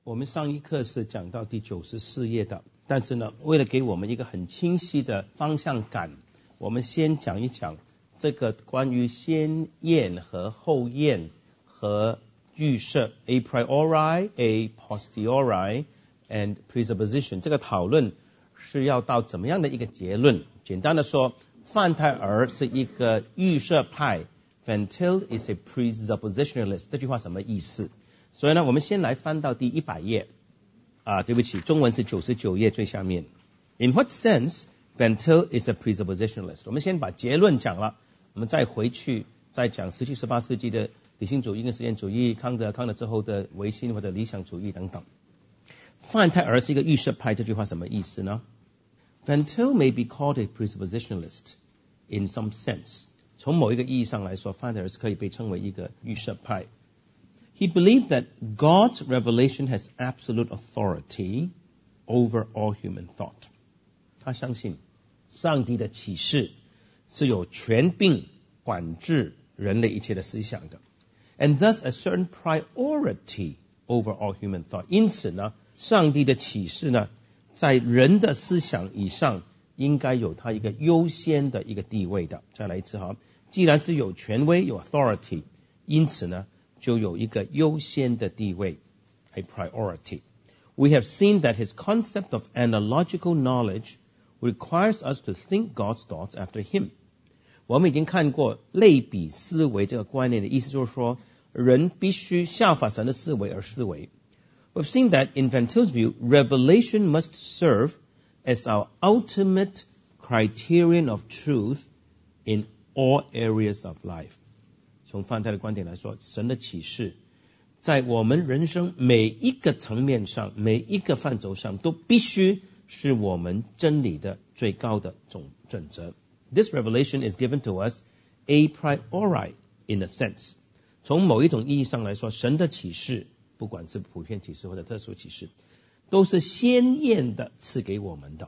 我们上一课是讲到第94页的，但是呢，为了给我们一个很清晰的方向感，我们先讲一讲这个关于先验和后验和预设 a priori, a posteriori and presupposition 这个讨论是要到怎么样的一个结论。简单的说，范泰尔是一个预设派， Van Til is a presuppositionalist。 这句话什么意思？所以呢，我们先来翻到第100页对不起，中文是99页最下面。 In what sense Van Til is a presuppositionalist？ 我们先把结论讲了，我们再回去再讲17、18世纪的理性主义跟实验主义，康德之后的唯心或者理想主义等等。范泰尔是一个预设派，这句话什么意思呢？ Van Til may be called a presuppositionalist in some sense。 从某一个意义上来说，范泰尔是可以被称为一个预设派。He believed that God's revelation has absolute authority over all human thought。 他相信上帝的启示是有权柄管制人类一切的思想的。 And thus a certain priority over all human thought。 因此呢，上帝的启示呢，在人的思想以上应该有它一个优先的一个地位的。再来一次哈，既然是有权威有 authority， 因此呢就有一个优先的地位 a priority。 We have seen that his concept of analogical knowledge requires us to think God's thoughts after him。 我们已经看过类比思维这个观念的意思，就是说人必须效法神的思维而思维。 We've seen that in Van Til's view, revelation must serve as our ultimate criterion of truth in all areas of life。 从范泰的观点来说，神的启示在我们人生每一个层面上，每一个范畴上都必须是我们真理的最高的准则。 This revelation is given to us a priori in a sense。 从某一种意义上来说，神的启示不管是普遍启示或者特殊启示，都是先验的赐给我们的。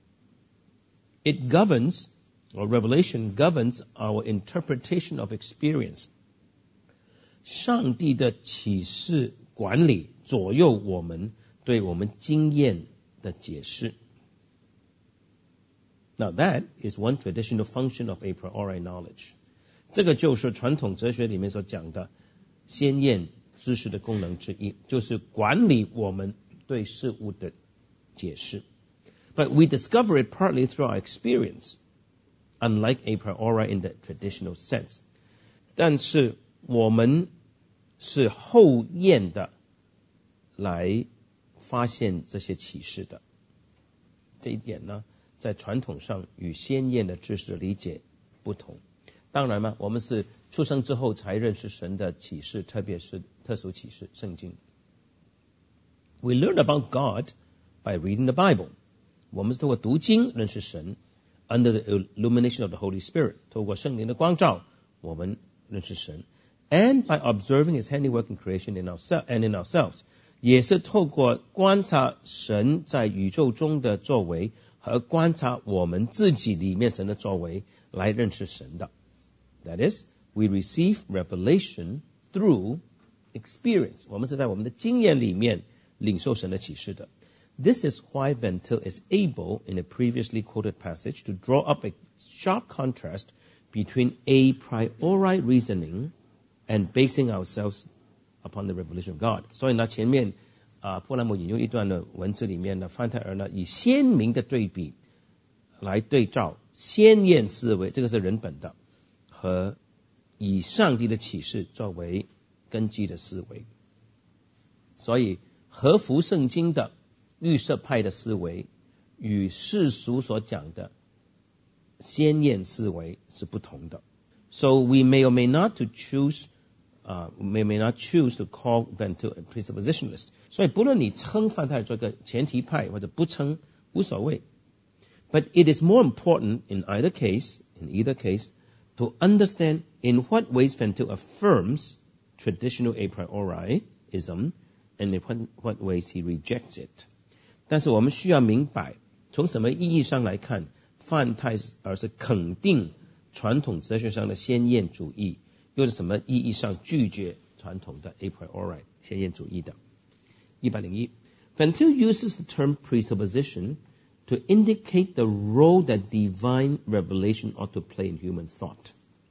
It governs, or revelation governs our interpretation of experience。 上帝的启示管理左右我们对我们经验的解释。 Now that is one traditional function of a priori knowledge。 这个就是传统哲学里面所讲的先验知识的功能之一，就是管理我们对事物的解释。 But we discover it partly through our experience, unlike a priori in the traditional sense。 但是我们是后验的来发现这些启示的。这一点呢，在传统上与先验的知识的理解不同。当然嘛，我们是出生之后才认识神的启示，特别是特殊启示圣经。 We learn about God by reading the Bible。 我们是透过读经认识神， under the illumination of the Holy Spirit， 透过圣灵的光照我们认识神， and by observing his handiwork in creation in ourselves， 也是透过观察神在宇宙中的作为和观察我们自己里面神的作为来认识神的。 That is, we receive revelation through experience。 我们是在我们的经验里面领受神的启示的。 This is why Van Til is able, in a previously quoted passage, to draw up a sharp contrast between a priori reasoning and basing ourselves upon the revelation of God。 所以呢，前面布兰姆引用一段的文字里面呢，范泰尔呢以鲜明的对比来对照先验思维，这个是人本的，和以上帝的启示作为根基的思维。所以合乎圣经的预设派的思维与世俗所讲的先验思维是不同的。 So we may or may not choose to call Van Til a presuppositionalist。 所以不论你称范泰尔做个前提派或者不称无所谓。 But it is more important in either case to understand in what ways Van Til affirms traditional a prioriism and in what ways he rejects it。 但是我们需要明白，从什么意义上来看，范泰尔是肯定传统哲学上的先验主义，又是什么意义上拒绝传统的 a priori 先验主义的。 101 Van Til uses the term presupposition to indicate the role that divine revelation ought to play in human thought.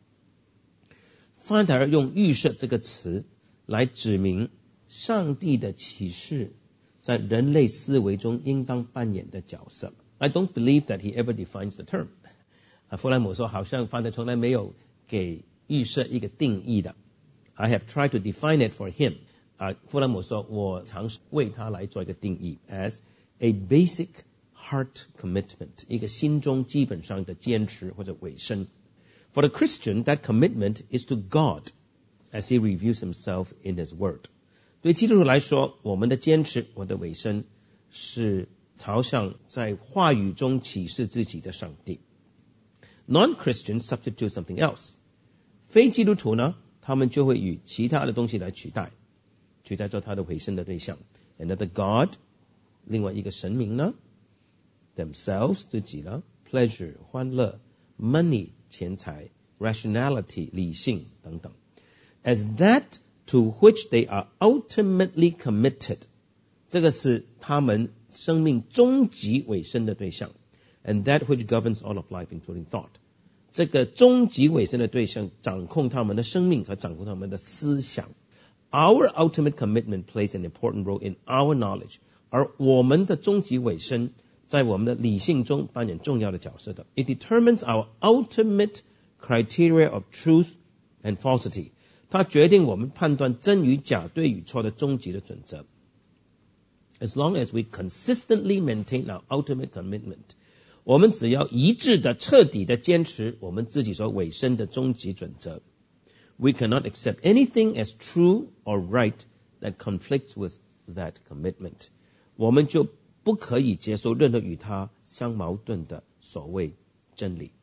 范特尔用预设这个词来指明上帝的启示在人类思维中应当扮演的角色。I don't believe that he ever defines the term. 弗兰姆说好像范特尔从来没有给预设一个定义的。I have tried to define it for him. 弗兰姆说我尝试为他来做一个定义 as a basic heart commitment, 一个心中基本上的坚持或者委身。For the Christian, that commitment is to God as he reveals himself in his word. 对基督徒来说，我们的坚持，我的委身是朝向在话语中启示自己的上帝。Non-Christians substitute something else. 非基督徒呢，他们就会与其他的东西来取代做他的委身的对象。Another God, 另外一个神明呢 themselves, 自己呢 pleasure, 欢乐 money, 钱财 rationality, 理性等等 as that to which they are ultimately committed. 这个是他们生命终极委身的对象 and that which governs all of life, including thought. 这个终极委身的对象掌控他们的生命和掌控他们的思想。Our ultimate commitment plays an important role in our knowledge. 而我们的终极委身在我们的理性中扮演重要的角色的。It determines our ultimate criteria of truth and falsity. 它决定我们判断真与假、对与错的终极的准则。As long as we consistently maintain our ultimate commitment, 我们只要一致的、彻底的坚持我们自己所委身的终极准则。We cannot accept anything as true or right that conflicts with that commitment. 我们就不可以接受任何与它相矛盾的所谓真理。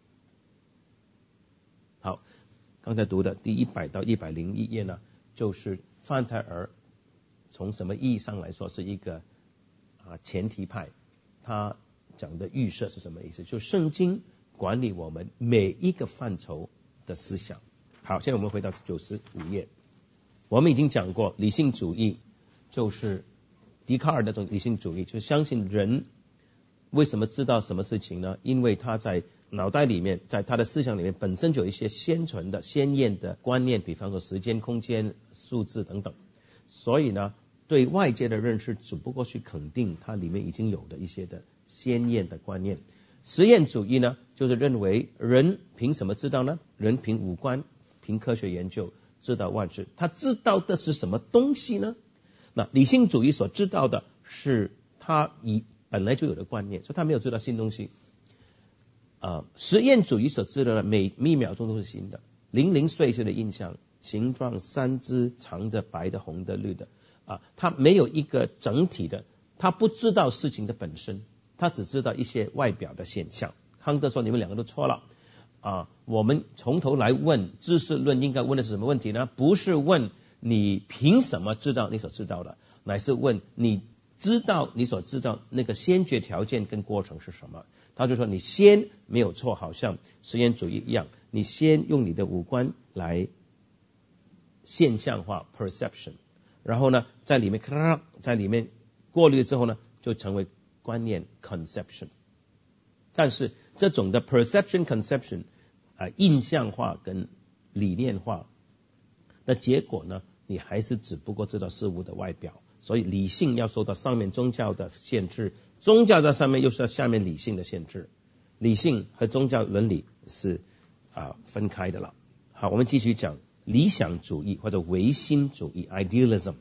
好，刚才读的第100到101页呢，就是范特尔从什么意义上来说是一个前提派，他讲的预设是什么意思？就圣经管理我们每一个范畴的思想。好，现在我们回到95页。我们已经讲过理性主义就是笛卡尔那种理性主义，就是相信人为什么知道什么事情呢？因为他在脑袋里面，在他的思想里面本身就有一些先存的鲜艳的观念，比方说时间、空间、数字等等，所以呢对外界的认识只不过去肯定它里面已经有的一些的鲜艳的观念。实验主义呢就是认为人凭什么知道呢？人凭五官，凭科学研究知道万事。他知道的是什么东西呢？那理性主义所知道的是他本来就有的观念，所以他没有知道新东西。实验主义所知道的每一秒钟都是新的，零零碎碎的印象，形状三只长的、白的、红的、绿的他没有一个整体的，他不知道事情的本身，他只知道一些外表的现象。康德说你们两个都错了我们从头来问知识论应该问的是什么问题呢？不是问你凭什么知道你所知道的，乃是问你知道你所知道那个先决条件跟过程是什么。他就说你先没有错，好像实验主义一样，你先用你的五官来现象化 perception， 然后呢在里面过滤之后呢就成为观念 conception。 但是这种的 perception conception印象化跟理念化的结果呢，你还是只不过知道事物的外表。所以理性要受到上面宗教的限制，宗教在上面又是下面理性的限制，理性和宗教伦理是分开的了。好，我们继续讲理想主义或者唯心主义 idealism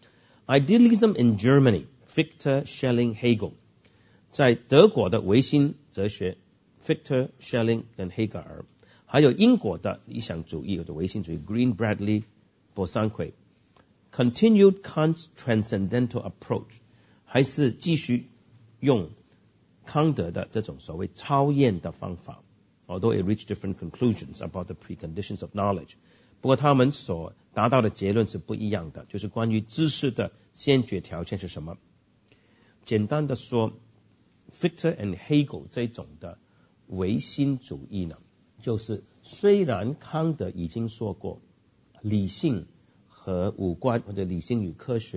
in Germany, Fichte, Schelling, Hegel。 在德国的唯心哲学 Fichte, Schelling 跟黑格尔，还有英国的理想主义或者唯心主义 Green, Bradley, Bosanquet。 Continued Kant's transcendental approach， 还是继续用康德的这种所谓超验的方法 although it reached different conclusions about the preconditions of knowledge， 不过他们所达到的结论是不一样的，就是关于知识的先决条件是什么。简单的说 Fichte and Hegel 这种的唯心主义呢，就是虽然康德已经说过理性和五官或者理性与科学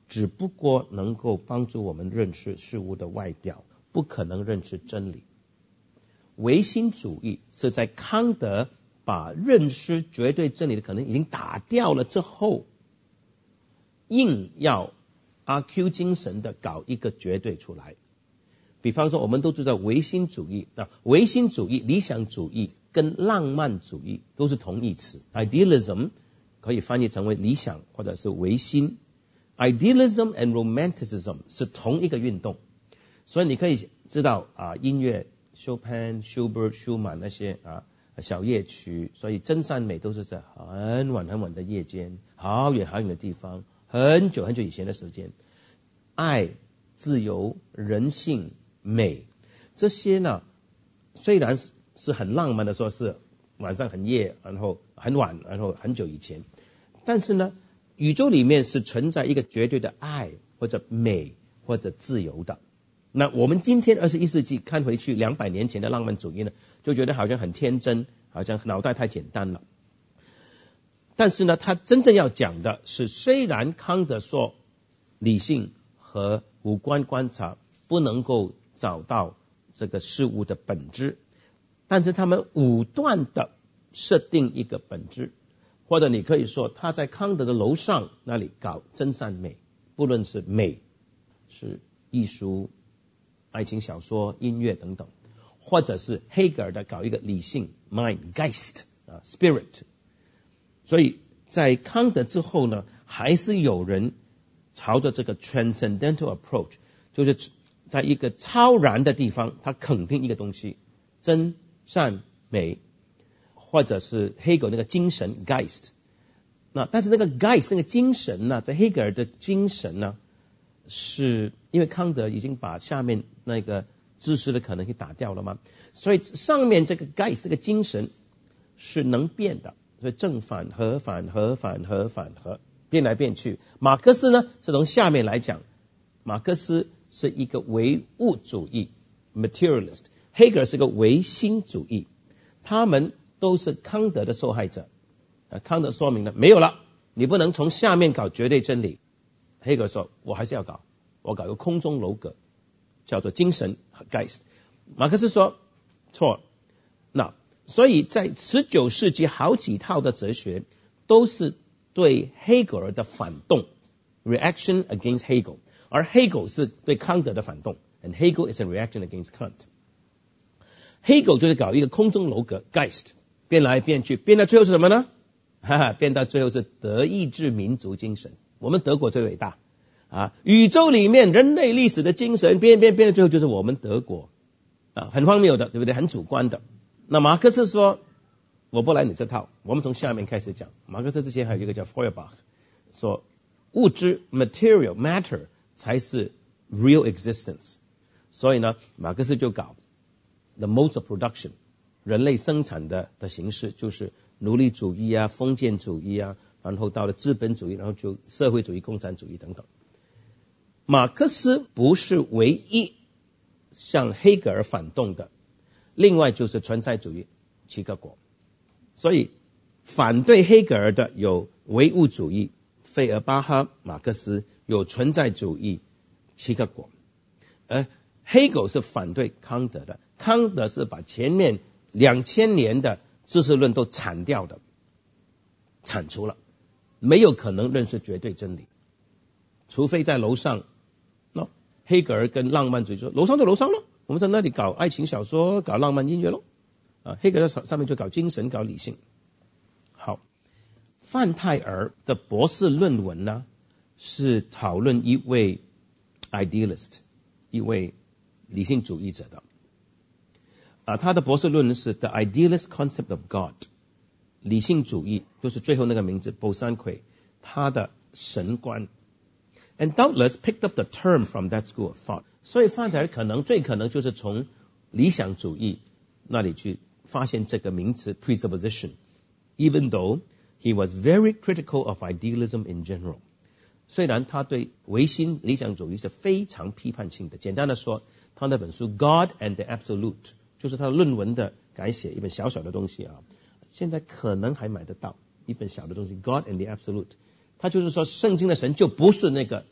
只不过能够帮助我们认识事物的外表，不可能认识真理。唯心主义是在康德把认识绝对真理的可能已经打掉了之后，硬要阿 Q 精神的搞一个绝对出来。比方说我们都知道唯心主义，唯心主义、理想主义跟浪漫主义都是同义词。 Idealism 可以翻译成为理想或者是唯心， Idealism and Romanticism 是同一个运动。所以你可以知道音乐 Chopin、Schubert、Schumann 那些小夜曲，所以真善美都是在很晚很晚的夜间，好远好远的地方，很久很久以前的时间。爱、自由、人性、美，这些呢虽然是很浪漫的说是晚上很夜，然后很晚，然后很久以前，但是呢宇宙里面是存在一个绝对的爱或者美或者自由的。那我们今天21世纪看回去200年前的浪漫主义呢，就觉得好像很天真，好像脑袋太简单了。但是呢他真正要讲的是，虽然康德说理性和五官观察不能够找到这个事物的本质，但是他们武断的设定一个本质，或者你可以说他在康德的楼上那里搞真善美，不论是美是艺术、爱情小说、音乐等等，或者是黑格尔的搞一个理性 mind、Geist、Spirit。 所以在康德之后呢，还是有人朝着这个 transcendental approach， 就是在一个超然的地方，他肯定一个东西，真善美，或者是黑格尔那个精神 Geist。 但是那个 Geist 那个精神呢，在黑格尔的精神呢，是因为康德已经把下面那个知识的可能给打掉了嘛，所以上面这个 Geist 这个精神是能变的，所以正反合反合反合反合，变来变去。马克思呢是从下面来讲，马克思是一个唯物主义 materialist， 黑格尔是个唯心主义，他们都是康德的受害者。康德说明了没有了，你不能从下面搞绝对真理。黑格尔说我还是要搞，我搞个空中楼阁，叫做精神 Geist。 马克思说错。所以在19世纪好几套的哲学都是对黑格尔的反动 reaction against Hegel， 而 Hegel 是对康德的反动 and Hegel is a reaction against Kant。 Hegel 就是搞一个空中楼阁 Geist， 变来变去，变到最后是什么呢？变到最后是德意志民族精神，我们德国最伟大宇宙里面人类历史的精神变到最后就是我们德国很荒谬的，对不对？很主观的。那马克思说我不来你这套，我们从下面开始讲。马克思之前还有一个叫 Feuerbach 说物质 material matter 才是 real existence， 所以呢马克思就搞 the modes of production， 人类生产的形式就是奴隶主义封建主义然后到了资本主义，然后就社会主义、共产主义等等。马克思不是唯一向黑格尔反动的，另外就是存在主义齐克果。所以反对黑格尔的有唯物主义费尔巴哈、马克思，有存在主义齐克果。而黑格尔是反对康德的，康德是把前面2000年的知识论都铲掉的，铲除了，没有可能认识绝对真理，除非在楼上。黑格尔跟浪漫主义说楼上就楼上咯，我们在那里搞爱情小说，搞浪漫音乐咯黑格尔在上面就搞精神，搞理性。好，范泰尔的博士论文呢是讨论一位 idealist， 一位理性主义者的他的博士论文是 The Idealist Concept of God， 理性主义就是最后那个名字 Bosanquet 他的神观。And doubtless picked up the term from that school of thought。 所以范泰尔最可能就是从理想主义那里去发现这个名词 presupposition， even though he was very critical of idealism in general。 虽然他对唯心理想主义是非常批判性的。简单的说，他那本书 God and the Absolute 就是他论文的改写，一本小小的东西现在可能还买得到一本小的东西 God and the Absolute。他就是说圣经的神就不是那个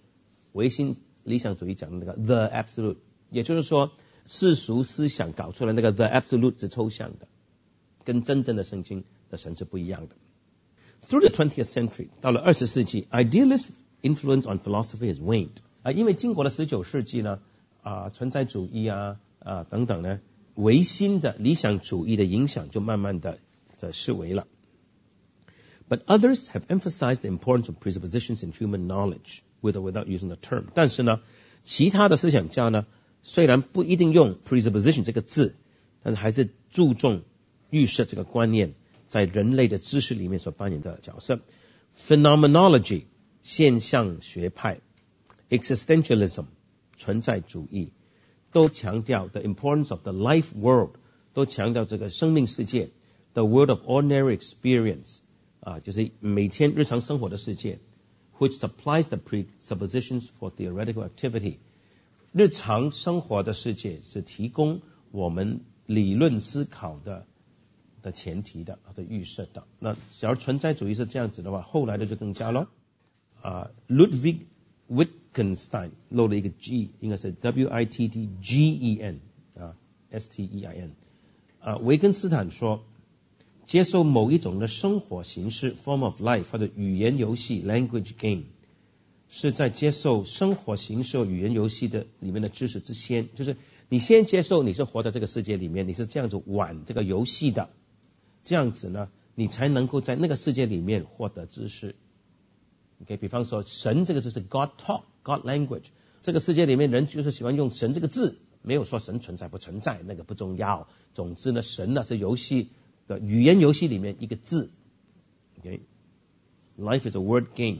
唯心理想主义讲的那个 the absolute， 也就是说世俗思想搞出来那个 the absolute 是抽象的，跟真正的圣经的神是不一样的。Through the 20th century， 到了20世纪 idealist influence on philosophy has waned。因为经过了19世纪呢，存在主义等等呢，唯心的理想主义的影响就慢慢的式微了。But others have emphasized the importance of presuppositions in human knowledge, with or without using the term。但是呢，其他的思想家呢，虽然不一定用 presupposition 这个字，但是还是注重预设这个观念在人类的知识里面所扮演的角色。Phenomenology 现象学派 existentialism 存在主义都强调 the importance of the life world， 都强调这个生命世界 the world of ordinary experience， 就是每天日常生活的世界 which supplies the presuppositions for theoretical activity。 日常生活的世界是提供我们理论思考的前提的预设的。那假如存在主义是这样子的话，后来的就更加咯。Ludwig Wittgenstein 漏了一个 G， 应该是 Wittgen Stein。维根斯坦说，接受某一种的生活形式 form of life 或者语言游戏 language game， 是在接受生活形式语言游戏的里面的知识之先，就是你先接受你是活在这个世界里面，你是这样子玩这个游戏的，这样子呢你才能够在那个世界里面获得知识。Okay， 比方说神这个字是 God talk God language， 这个世界里面人就是喜欢用神这个字，没有说神存在不存在，那个不重要。总之呢，神呢是游戏的语言游戏里面一个字。Okay， Life is a word game。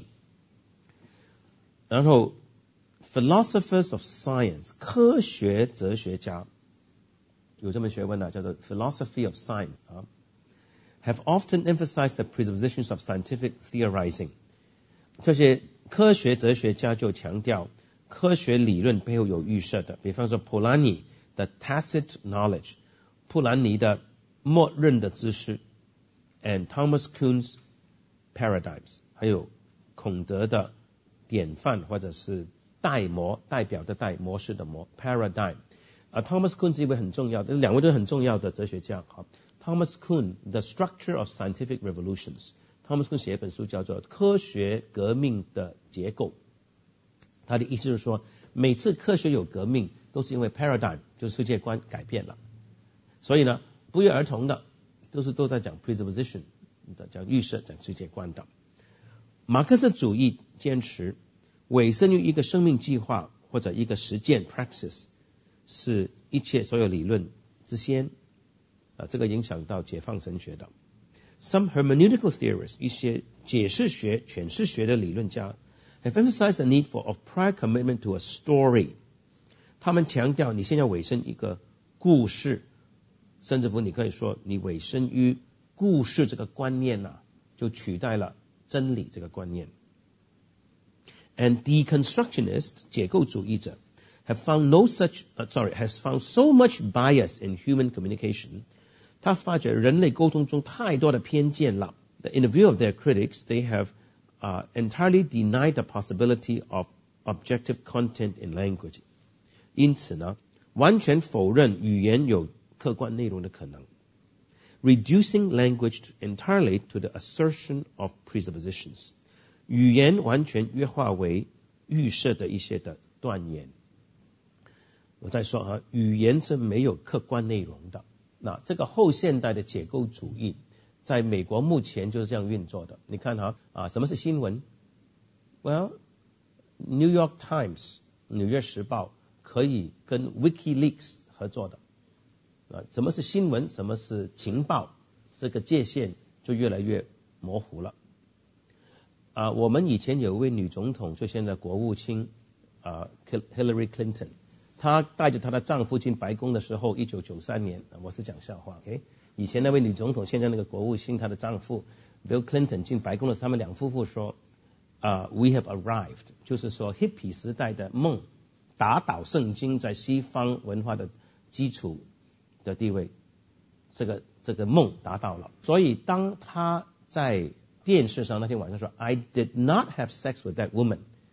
然后 philosophers of science 科学哲学家有这门学问呢，叫做 philosophy of science have often emphasized the presuppositions of scientific theorizing。 这些科学哲学家就强调科学理论背后有预设的，比方说普兰尼的 tacit knowledge， 普兰尼的默认的知识 and Thomas Kuhn's paradigms， 还有孔德的典范或者是代表的代模式的模 paradigm。 Thomas Kuhn 是一位很重要的，两位都是很重要的哲学家。Thomas Kuhn The Structure of Scientific Revolutions， Thomas Kuhn 写一本书叫做科学革命的结构。他的意思是说，每次科学有革命都是因为 paradigm 就是世界观改变了，所以呢不约而同的都在讲 presupposition， 讲预设，讲世界观的。马克思主义坚持委身于一个生命计划或者一个实践 praxis 是一切所有理论之先，这个影响到解放神学的。Some hermeneutical theorists 一些解释学诠释学的理论家have emphasized the need of prior commitment to a story。 他们强调你先要委身一个故事，甚至乎你可以说你委身于故事这个观念就取代了真理这个观念。And deconstructionists 解构主义者 have found so much bias in human communication。 他发觉人类沟通中太多的偏见了。In the view of their critics, they have entirely denied the possibility of objective content in language。 因此呢，完全否认语言有客观内容的可能。Reducing language entirely to the assertion of presuppositions， 语言完全约化为预设的一些的断言。我再说语言是没有客观内容的。那这个后现代的解构主义在美国目前就是这样运作的。你看什么是新闻？ Well， New York Times 纽约时报可以跟 WikiLeaks 合作的。什么是新闻，什么是情报，这个界限就越来越模糊了。我们以前有一位女总统，就现在国务卿Hillary Clinton， 她带着她的丈夫进白宫的时候，1993年，我是讲笑话 ，OK？ 以前那位女总统，现在那个国务卿，她的丈夫 Bill Clinton 进白宫的时候，他们两夫妇说，We have arrived， 就是说 hippie 时代的梦，打倒圣经在西方文化的基础的地位，这个梦达到了。所以当他在电视上那天晚上说 I did not have sex with that woman，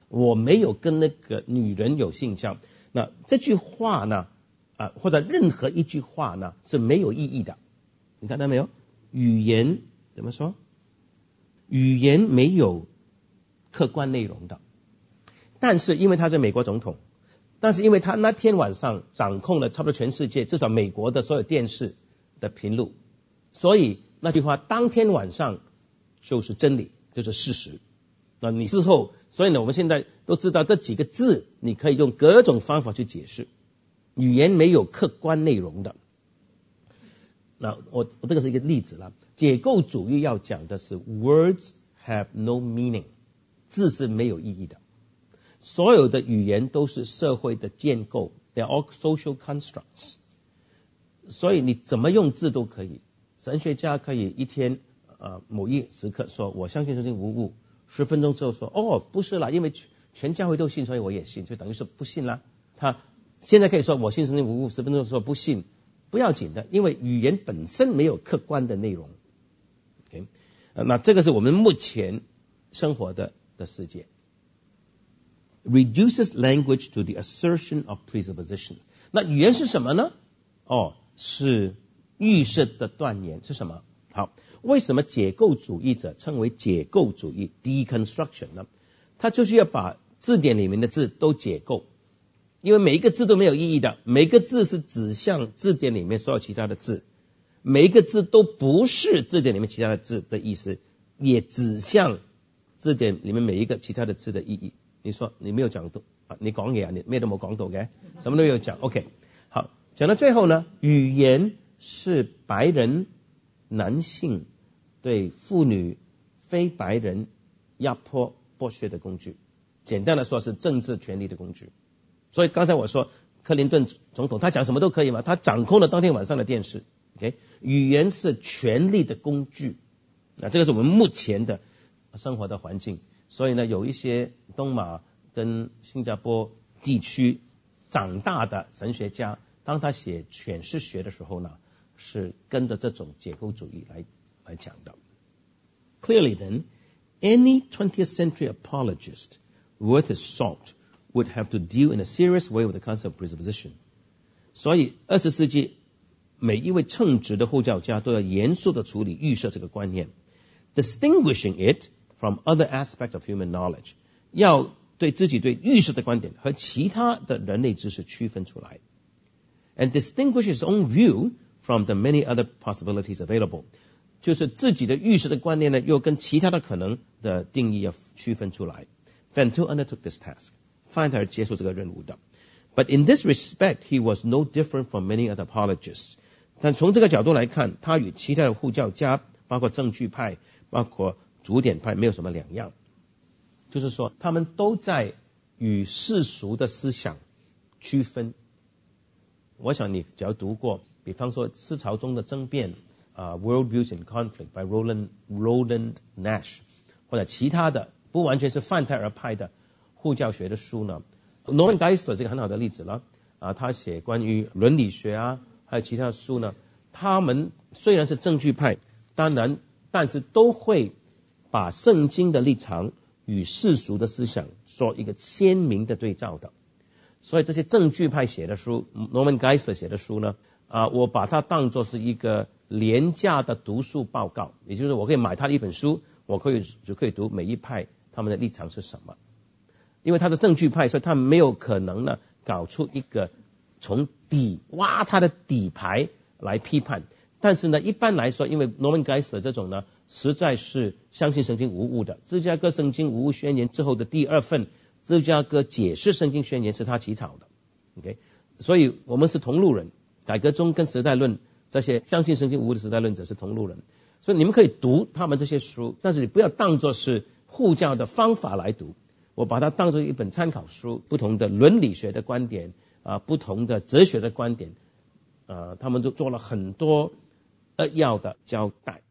我没有跟那个女人有性交。那这句话呢，或者任何一句话呢是没有意义的。你看到没有？语言怎么说？语言没有客观内容的。但是因为他是美国总统，但是因为他那天晚上掌控了差不多全世界，至少美国的所有电视的频率，所以那句话当天晚上就是真理，就是事实。那你之后，所以呢，我们现在都知道这几个字，你可以用各种方法去解释。语言没有客观内容的。那我这个是一个例子了。解构主义要讲的是 words have no meaning， 字是没有意义的。所有的语言都是社会的建构 ，they are all social constructs。所以你怎么用字都可以。神学家可以一天某一时刻说我相信圣经无误，10分钟之后说哦不是啦，因为全教会都信，所以我也信，就等于是不信啦。他现在可以说我信圣经无误，10分钟说不信，不要紧的，因为语言本身没有客观的内容。Okay？那这个是我们目前生活的世界。Reduces language to the assertion of presupposition。那语言是什么呢？是预设的断言。是什么？好，为什么解构主义者称为解构主义 deconstruction 呢？他就是要把字典里面的字都解构，因为每一个字都没有意义的，每一个字是指向字典里面所有其他的字，每一个字都不是字典里面其他的字的意思，也指向字典里面每一个其他的字的意义。你说你没有讲到你講嘢你咩都冇講到嘅，什麼都沒有講。OK， 好，講到最後呢，語言是白人男性對婦女非白人壓迫剝削的工具，簡單的說是政治權力的工具。所以剛才我說克林頓總統他講什麼都可以嘛，他掌控了當天晚上的電視。OK， 語言是權力的工具。這個是我們目前的生活的環境。所以呢，有一些東馬跟新加坡地區長大的神學家，當他寫詮釋學的時候呢，是跟着這種解構主義來講的。Clearly then, any 20th century apologist worth his salt would have to deal in a serious way with the concept of presupposition。所以20世紀每一位稱職的後教家都要嚴肅地處理預設這個觀念 ，distinguishing it from other aspects of human knowledge， 要對自己對預設的觀點和其他的人類知識區分出來 ，and distinguish his own view from the many other possibilities available， 就是自己的預設的觀念呢，又跟其他的可能的定義要區分出來。Van Til undertook this task， 范特爾接受這個任務的。But in this respect, he was no different from many other apologists。但從這個角度來看，他與其他的護教家，包括證據派，包括主典派沒有什麼兩樣，就是說他們都在與世俗的思想區分。我想你只要讀過，比方說思潮中的爭辯World Views in Conflict by Roland Nash， 或者其他的不完全是范泰爾派的護教學的書呢。Norman Geisler 是一個很好的例子了他寫關於倫理學還有其他的書呢，他們雖然是證據派，當然但是都會把聖經的立場與世俗的思想做一個鮮明的對照的。所以這些證據派寫的書 Norman Geisler 寫的書呢我把它當作是一個廉價的讀書報告，也就是我可以買他的一本書，我就可以讀每一派他們的立場是什麼。因為他是證據派，所以他沒有可能呢搞出一個從底挖他的底牌來批判。但是呢，一般來說，因為 Norman Geisler 這種呢，實在是相信聖經無誤的。芝加哥聖經無誤宣言之後的第二份芝加哥解釋聖經宣言是他起草的。OK， 所以我們是同路人。改革中跟時代論這些相信聖經無誤的時代論者是同路人。所以你們可以讀他們這些書，但是你不要當作是護教的方法來讀。我把它當作一本參考書，不同的倫理學的觀點不同的哲學的觀點他們都做了很多扼要的交代。